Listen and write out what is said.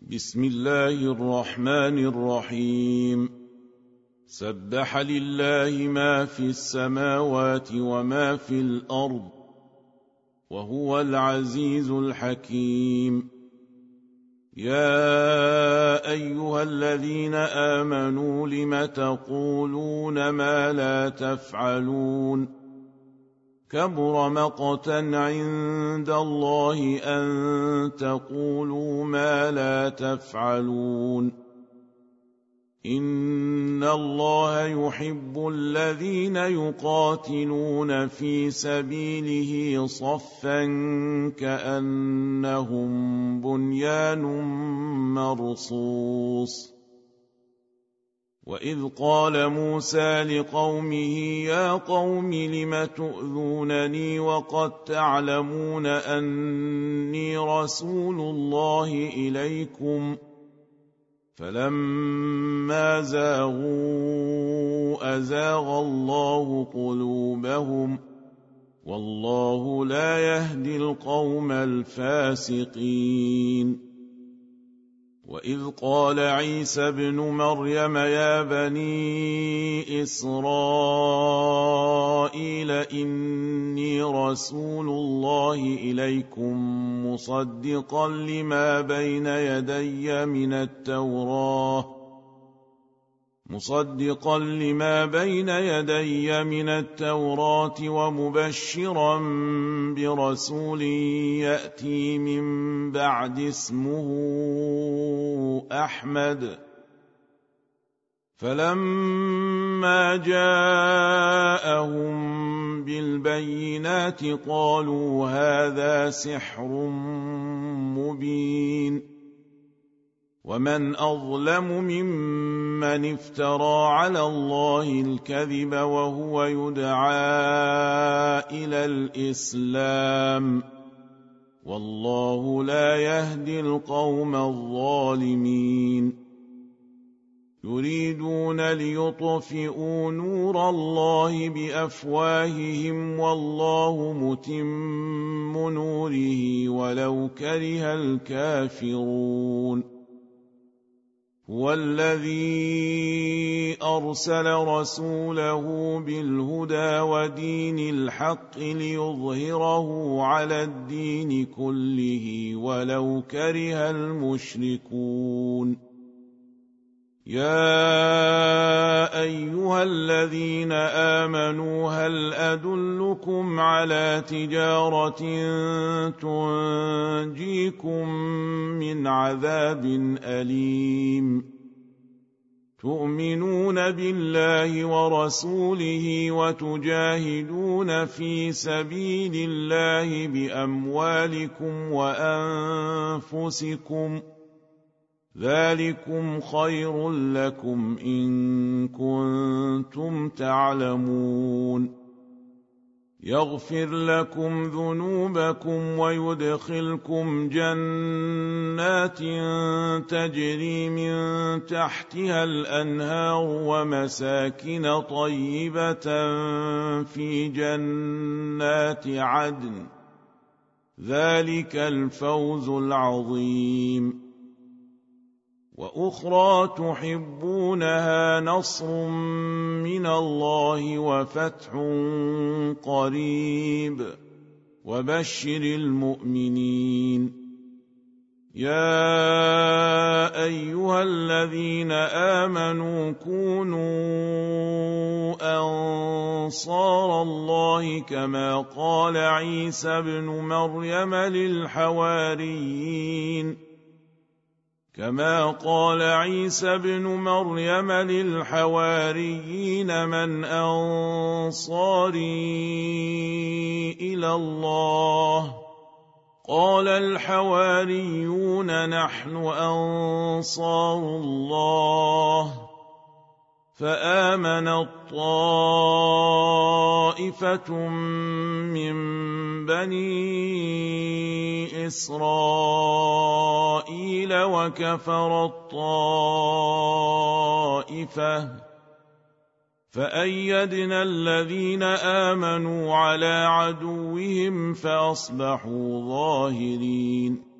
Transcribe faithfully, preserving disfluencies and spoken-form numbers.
بسم الله الرحمن الرحيم. سبح لله ما في السماوات وما في الأرض وهو العزيز الحكيم. يا أيها الذين آمنوا لم تقولون ما لا تفعلون؟ كبر مقتا عند الله أن تقولوا ما لا تفعلون. إن الله يحب الذين يقاتلون في سبيله صفا كأنهم بنيان مرصوص. وإذ قال موسى لقومه يا قوم لم تؤذونني وقد تعلمون أني رسول الله إليكم؟ فلما زاغوا أزاغ الله قلوبهم والله لا يهدي القوم الفاسقين. وإذ قال عيسى ابن مريم يا بني إسرائيل إني رسول الله إليكم مصدقا لما بين يدي من التوراة مصدقا لما بين يدي من التوراة ومبشرا برسول يأتي من بعد اسمه أحمد. فلما جاءهم بالبينات قالوا هذا سحر مبين. ومن أظلم ممن افترى على الله الكذب وهو يدعى إلى الإسلام والله لا يهدي القوم الظالمين. يريدون ليطفئوا نور الله بأفواههم والله متم نوره ولو كره الكافرون. هو الذي أرسل رسوله بالهدى ودين الحق ليظهره على الدين كله ولو كره المشركون. يا أيها الذين آمنوا هل أدلكم على تجارة تنجيكم من عذاب أليم؟ تؤمنون بالله ورسوله وتجاهدون في سبيل الله بأموالكم وأنفسكم ذلكم خير لكم إن كنتم تعلمون. يغفر لكم ذنوبكم ويدخلكم جنات تجري من تحتها الأنهار ومساكن طيبة في جنات عدن ذلك الفوز العظيم. وأخرى تحبونها نصر من الله وفتح قريب وبشر المؤمنين. يا أيها الذين آمنوا كونوا أنصار الله كما قال عيسى ابن مريم للحواريين كما قال عيسى ابن مريم للحواريين من أنصاري إلى الله؟ قال الحواريون نحن أنصار الله. فآمنت طائفة من بني إسرائيل وكفرت طائفة فأيدنا الذين آمنوا على عدوهم فأصبحوا ظاهرين.